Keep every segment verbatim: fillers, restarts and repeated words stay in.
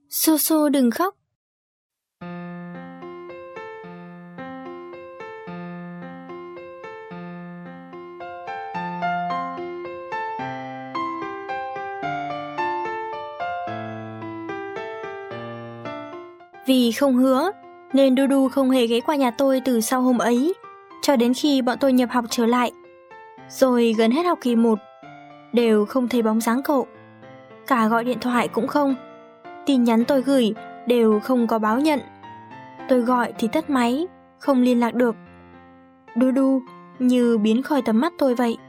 Su Su đừng khóc. Vì không hứa, nên Dudu không hề ghé qua nhà tôi từ sau hôm ấy, cho đến khi bọn tôi nhập học trở lại. Rồi gần hết học kỳ một, đều không thấy bóng dáng cậu. Cả gọi điện thoại cũng không. Tin nhắn tôi gửi đều không có báo nhận. Tôi gọi thì tắt máy, không liên lạc được. Dudu như biến khỏi tầm mắt tôi vậy.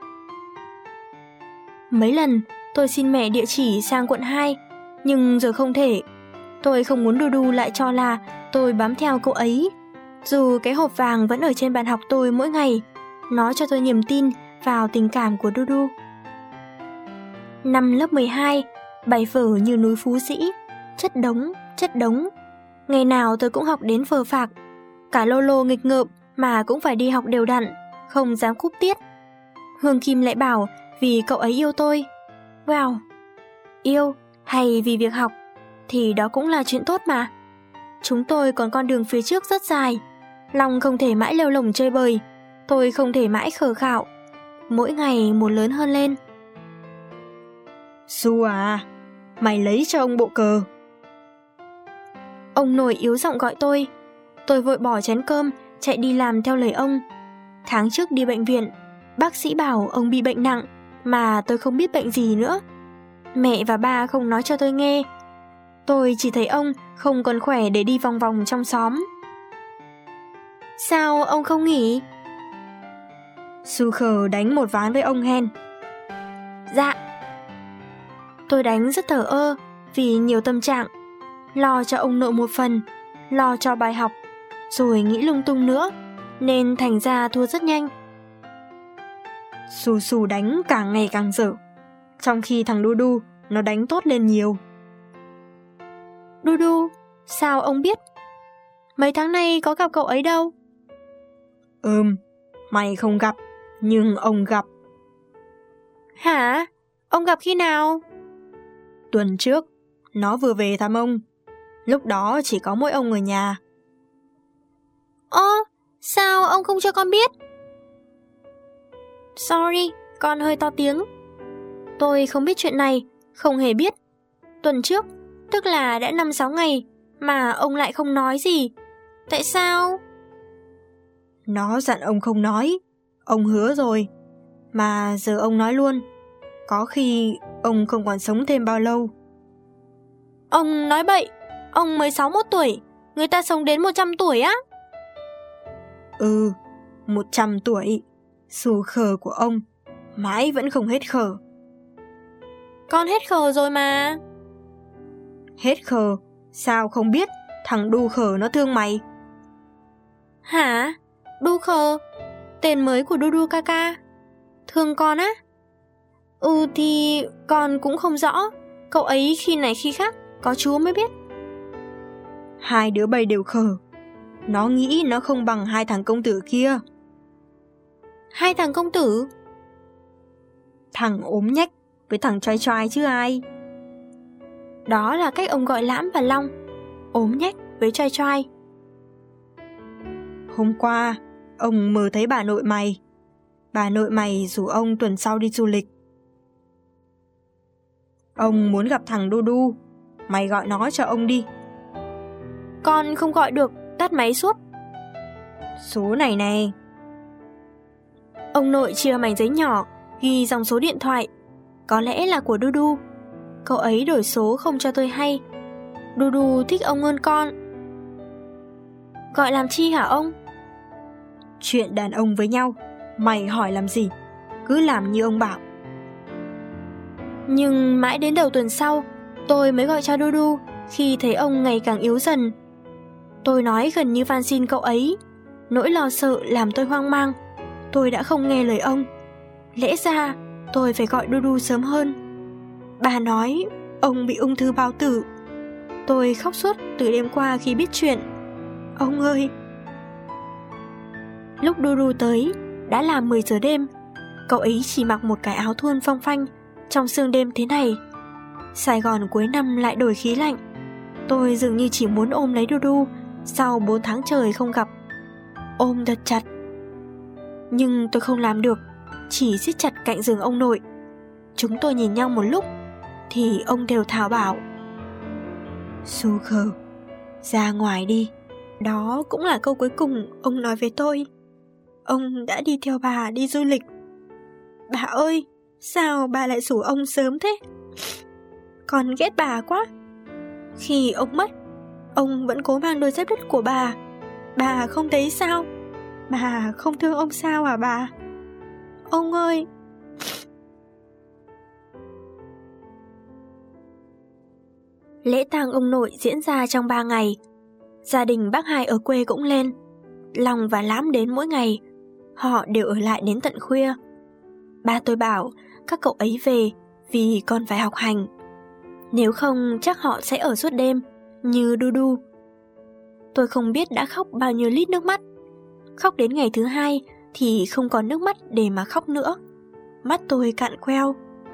Mấy lần tôi xin mẹ địa chỉ sang quận hai, nhưng giờ không thể. Tôi không muốn Dudu lại cho là tôi bám theo cậu ấy. Dù cái hộp vàng vẫn ở trên bàn học tôi mỗi ngày, nó cho tôi niềm tin vào tình cảm của Dudu. Năm lớp mười hai, bài vở như núi Phú Sĩ, chất đống, chất đống. Ngày nào tôi cũng học đến phờ phạc, cả lô lô nghịch ngợm mà cũng phải đi học đều đặn, không dám cúp tiết. Hương Kim lại bảo vì cậu ấy yêu tôi. Wow, yêu hay vì việc học thì đó cũng là chuyện tốt mà. Chúng tôi còn con đường phía trước rất dài. Long không thể mãi lêu lổng chơi bời, tôi không thể mãi khờ khạo. Mỗi ngày một lớn hơn lên. Su à, mày lấy cho ông bộ cờ. Ông nội yếu giọng gọi tôi. Tôi vội bỏ chén cơm, chạy đi làm theo lời ông. Tháng trước đi bệnh viện, bác sĩ bảo ông bị bệnh nặng, mà tôi không biết bệnh gì nữa. Mẹ và ba không nói cho tôi nghe. Tôi chỉ thấy ông không còn khỏe để đi vòng vòng trong xóm. Sao ông không nghỉ? Su khờ đánh một ván với ông hen. Dạ. Tôi đánh rất thờ ơ vì nhiều tâm trạng. Lo cho ông nội một phần, lo cho bài học, rồi nghĩ lung tung nữa, nên thành ra thua rất nhanh. Su Su đánh càng ngày càng dở, trong khi thằng Dudu nó đánh tốt lên nhiều. Dudu, sao ông biết? Mấy tháng nay có gặp cậu ấy đâu. Ừm, mày không gặp, nhưng ông gặp. Hả? Ông gặp khi nào? Tuần trước, nó vừa về thăm ông. Lúc đó chỉ có mỗi ông ở nhà. Ơ, sao ông không cho con biết? Sorry, con hơi to tiếng. Tôi không biết chuyện này, không hề biết. Tuần trước, tức là đã năm sáu ngày, mà ông lại không nói gì. Tại sao? Nó dặn ông không nói, ông hứa rồi. Mà giờ ông nói luôn, có khi ông không còn sống thêm bao lâu. Ông nói bậy, ông mới sáu mươi mốt tuổi, người ta sống đến một trăm tuổi á. Ừ, một trăm tuổi, Su khờ của ông, mãi vẫn không hết khờ. Con hết khờ rồi mà. Hết khờ, sao không biết thằng đu khờ nó thương mày. Hả? Đu khờ? Tên mới của Dudu Kaka? Thương con á? Ừ thì con cũng không rõ. Cậu ấy khi này khi khác, có Chúa mới biết. Hai đứa bay đều khờ. Nó nghĩ nó không bằng hai thằng công tử kia. Hai thằng công tử? Thằng ốm nhách với thằng trai trai chứ ai. Đó là cách ông gọi Lãm và Long. Ốm nhách với trai trai. Hôm qua, ông mơ thấy bà nội mày. Bà nội mày rủ ông tuần sau đi du lịch. Ông muốn gặp thằng Dudu, mày gọi nó cho ông đi. Con không gọi được, tắt máy suốt. Số này này. Ông nội chia mảnh giấy nhỏ, ghi dòng số điện thoại. Có lẽ là của Dudu. Cậu ấy đổi số không cho tôi hay. Dudu thích ông hơn con. Gọi làm chi hả ông? Chuyện đàn ông với nhau, mày hỏi làm gì? Cứ làm như ông bảo. Nhưng mãi đến đầu tuần sau, tôi mới gọi cho Dudu khi thấy ông ngày càng yếu dần. Tôi nói gần như van xin cậu ấy. Nỗi lo sợ làm tôi hoang mang. Tôi đã không nghe lời ông. Lẽ ra tôi phải gọi Dudu sớm hơn. Bà nói ông bị ung thư bao tử. Tôi khóc suốt từ đêm qua khi biết chuyện. Ông ơi! Lúc Dudu tới, đã là mười giờ đêm. Cậu ấy chỉ mặc một cái áo thun phong phanh trong sương đêm thế này. Sài Gòn cuối năm lại đổi khí lạnh. Tôi dường như chỉ muốn ôm lấy Dudu sau bốn tháng trời không gặp. Ôm thật chặt. Nhưng tôi không làm được, chỉ siết chặt cạnh giường ông nội. Chúng tôi nhìn nhau một lúc thì ông đều thào bảo: Sugar, ra ngoài đi. Đó cũng là câu cuối cùng ông nói với tôi. Ông đã đi theo bà đi du lịch. Bà ơi, sao bà lại rủ ông sớm thế? Con ghét bà quá. Khi ông mất, ông vẫn cố mang đôi dép đất của bà. Bà không thấy sao? Bà không thương ông sao à bà? Ông ơi! Lễ tang ông nội diễn ra trong ba ngày. Gia đình bác hai ở quê cũng lên. Long và Lãm đến mỗi ngày. Họ đều ở lại đến tận khuya. Ba tôi bảo các cậu ấy về vì còn phải học hành. Nếu không chắc họ sẽ ở suốt đêm như Dudu. Tôi không biết đã khóc bao nhiêu lít nước mắt. Khóc đến ngày thứ hai thì không còn nước mắt để mà khóc nữa. Mắt tôi cạn queo.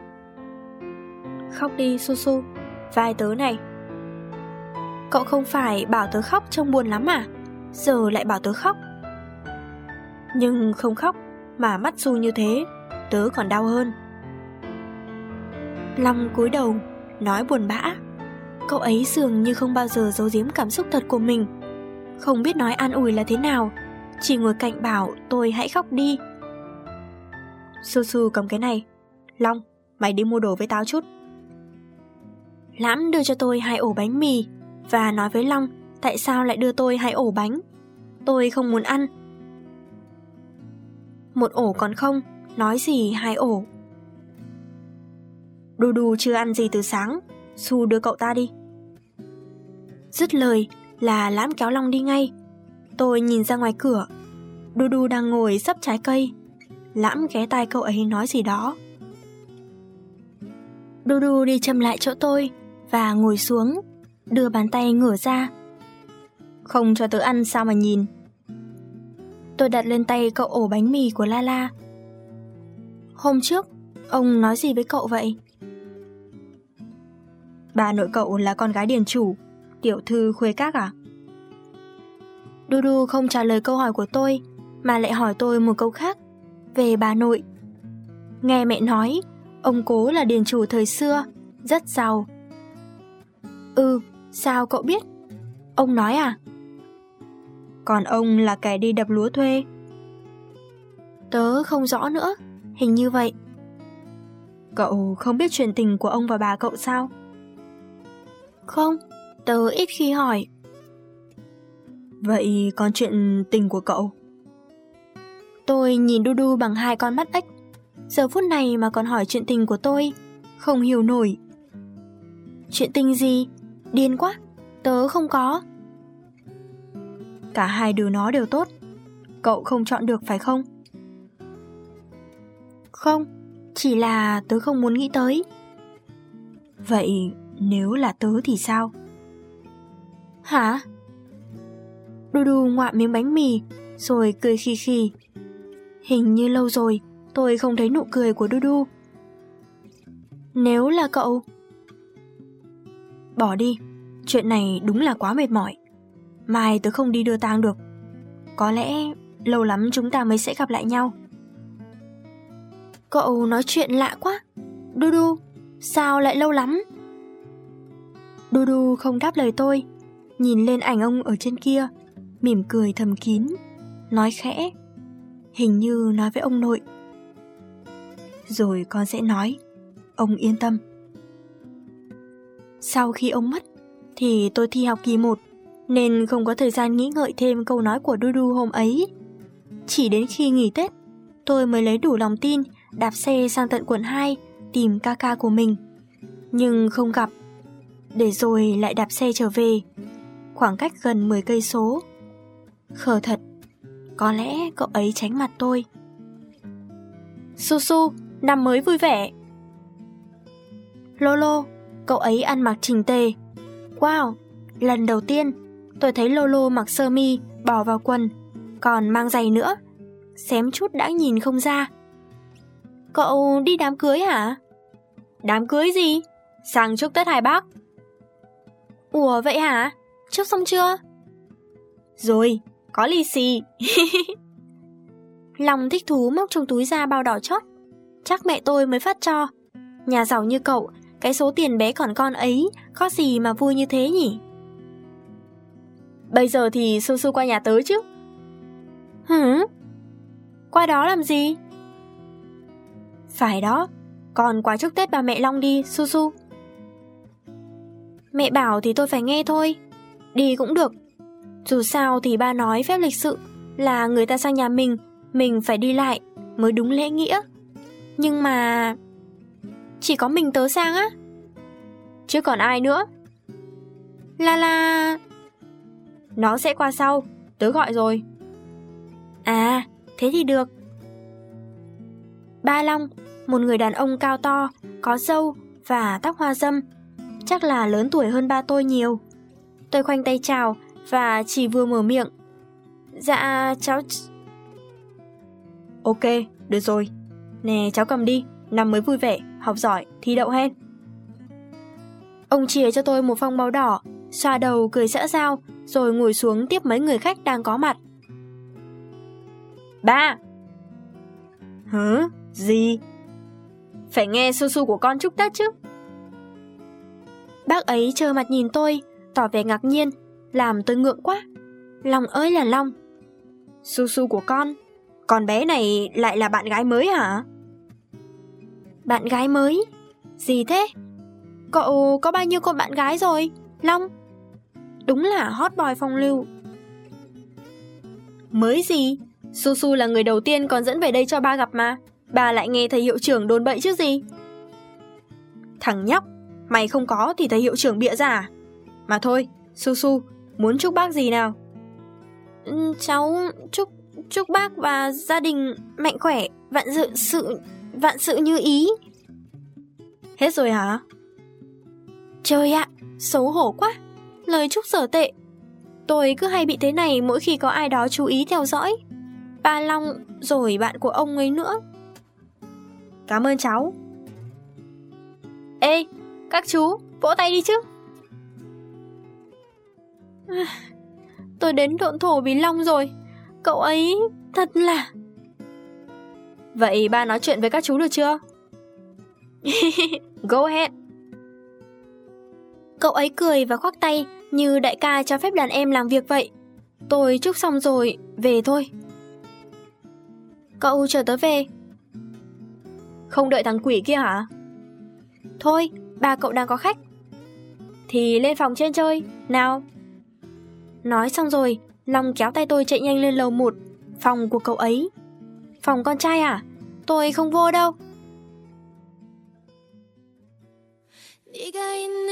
Khóc đi Su-su, vai tớ này. Cậu không phải bảo tớ khóc trông buồn lắm à? Giờ lại bảo tớ khóc. Nhưng không khóc mà mắt Su như thế, tớ còn đau hơn. Long cúi đầu nói buồn bã. Cậu ấy dường như không bao giờ giấu giếm cảm xúc thật của mình. Không biết nói an ủi là thế nào, chỉ ngồi cạnh bảo tôi hãy khóc đi. Su-su cầm cái này. Long, mày đi mua đồ với tao chút. Lãm đưa cho tôi hai ổ bánh mì và nói với Long tại sao lại đưa tôi hai ổ bánh. Tôi không muốn ăn. Một ổ còn không, nói gì hai ổ. Dudu chưa ăn gì từ sáng, Su đưa cậu ta đi. Dứt lời là Lãm kéo Long đi ngay. Tôi nhìn ra ngoài cửa. Dudu đang ngồi xấp trái cây. Lãm ghé tai cậu ấy nói gì đó. Dudu đi chậm lại chỗ tôi và ngồi xuống, đưa bàn tay ngửa ra. Không cho tớ ăn sao mà nhìn. Tôi đặt lên tay cậu ổ bánh mì của Lala. Hôm trước, ông nói gì với cậu vậy? Bà nội cậu là con gái điền chủ, tiểu thư Khuê Các à? Dudu không trả lời câu hỏi của tôi, mà lại hỏi tôi một câu khác, về bà nội. Nghe mẹ nói, ông cố là điền chủ thời xưa, rất giàu. Ừ, sao cậu biết? Ông nói à? Còn ông là kẻ đi đập lúa thuê. Tớ không rõ nữa, hình như vậy. Cậu không biết chuyện tình của ông và bà cậu sao? Không, tớ ít khi hỏi. Vậy còn chuyện tình của cậu? Tôi nhìn Dudu bằng hai con mắt ếch. Giờ phút này mà còn hỏi chuyện tình của tôi, không hiểu nổi. Chuyện tình gì? Điên quá, tớ không có. Cả hai đứa nó đều tốt. Cậu không chọn được phải không? Không, chỉ là tớ không muốn nghĩ tới. Vậy nếu là tớ thì sao? Hả? Dudu ngoạm miếng bánh mì rồi cười khì khì. Hình như lâu rồi tôi không thấy nụ cười của Dudu. Nếu là cậu... Bỏ đi, chuyện này đúng là quá mệt mỏi. Mai tớ không đi đưa tang được. Có lẽ lâu lắm chúng ta mới sẽ gặp lại nhau. Cậu nói chuyện lạ quá. Dudu, sao lại lâu lắm? Dudu không đáp lời tôi, nhìn lên ảnh ông ở trên kia, mỉm cười thầm kín, nói khẽ, hình như nói với ông nội. Rồi con sẽ nói, ông yên tâm. Sau khi ông mất, thì tôi thi học kỳ một, nên không có thời gian nghĩ ngợi thêm câu nói của Dudu hôm ấy. Chỉ đến khi nghỉ Tết, tôi mới lấy đủ lòng tin đạp xe sang tận quận hai tìm ca ca của mình. Nhưng không gặp, để rồi lại đạp xe trở về, khoảng cách gần mười cây số. Khờ thật, có lẽ cậu ấy tránh mặt tôi. Su-su, năm mới vui vẻ. Lolo, cậu ấy ăn mặc chỉnh tề. Wow, lần đầu tiên tôi thấy Lolo mặc sơ mi bỏ vào quần, còn mang giày nữa, xém chút đã nhìn không ra. Cậu đi đám cưới hả? Đám cưới gì? Sang chúc Tết hai bác. Ủa vậy hả? Chúc xong chưa? Rồi, có lì xì. Long thích thú móc trong túi ra bao đỏ chót. Chắc mẹ tôi mới phát cho. Nhà giàu như cậu, cái số tiền bé còn con ấy có gì mà vui như thế nhỉ? Bây giờ thì Su Su qua nhà tớ chứ. Hử? Qua đó làm gì? Phải đó, còn qua chúc Tết bà mẹ Long đi, Su Su. Mẹ bảo thì tôi phải nghe thôi. Đi cũng được. Dù sao thì ba nói phép lịch sự là người ta sang nhà mình, mình phải đi lại mới đúng lễ nghĩa. Nhưng mà... chỉ có mình tớ sang á? Chứ còn ai nữa? Là là... Nó sẽ qua sau, tớ gọi rồi. À, thế thì được. Ba Long, một người đàn ông cao to, có râu và tóc hoa râm, chắc là lớn tuổi hơn ba tôi nhiều. Tôi khoanh tay chào và chỉ vừa mở miệng. Dạ, cháu... Ok, được rồi. Nè, cháu cầm đi, năm mới vui vẻ, học giỏi, thi đậu hen. Ông chìa cho tôi một phong bao đỏ, xoa đầu cười xã giao, rồi ngồi xuống tiếp mấy người khách đang có mặt. Ba! Hứ? Gì? Phải nghe Su Su của con chúc Tết chứ. Bác ấy trơ mặt nhìn tôi, tỏ vẻ ngạc nhiên, làm tôi ngượng quá. Long ơi là Long. Su Su của con? Con bé này lại là bạn gái mới hả? Bạn gái mới? Gì thế? Cậu có bao nhiêu con bạn gái rồi, Long? Đúng là hot boy phong lưu. Mới gì? Su Su là người đầu tiên con dẫn về đây cho ba gặp mà. Bà lại nghe thầy hiệu trưởng đồn bậy chứ gì. Thằng nhóc, mày không có thì thầy hiệu trưởng bịa ra à? Mà thôi, Su Su, muốn chúc bác gì nào? Ừ, cháu chúc chúc bác và gia đình mạnh khỏe, vạn dự sự vạn sự như ý. Hết rồi hả? Trời ạ, xấu hổ quá. Lời chúc dở tệ. Tôi cứ hay bị thế này mỗi khi có ai đó chú ý theo dõi. Ba Long rồi bạn của ông ấy nữa. Cảm ơn cháu. Ê, các chú, vỗ tay đi chứ. À, tôi đến độn thổ vì Long rồi. Cậu ấy thật là... Vậy ba nói chuyện với các chú được chưa? Go ahead. Cậu ấy cười và khoác tay như đại ca cho phép đàn em làm việc vậy. Tôi chúc xong rồi, về thôi. Cậu chờ tớ về. Không đợi thằng quỷ kia hả? Thôi, ba cậu đang có khách. Thì lên phòng trên chơi, nào. Nói xong rồi, Long kéo tay tôi chạy nhanh lên lầu một, phòng của cậu ấy. Phòng con trai à? Tôi không vô đâu.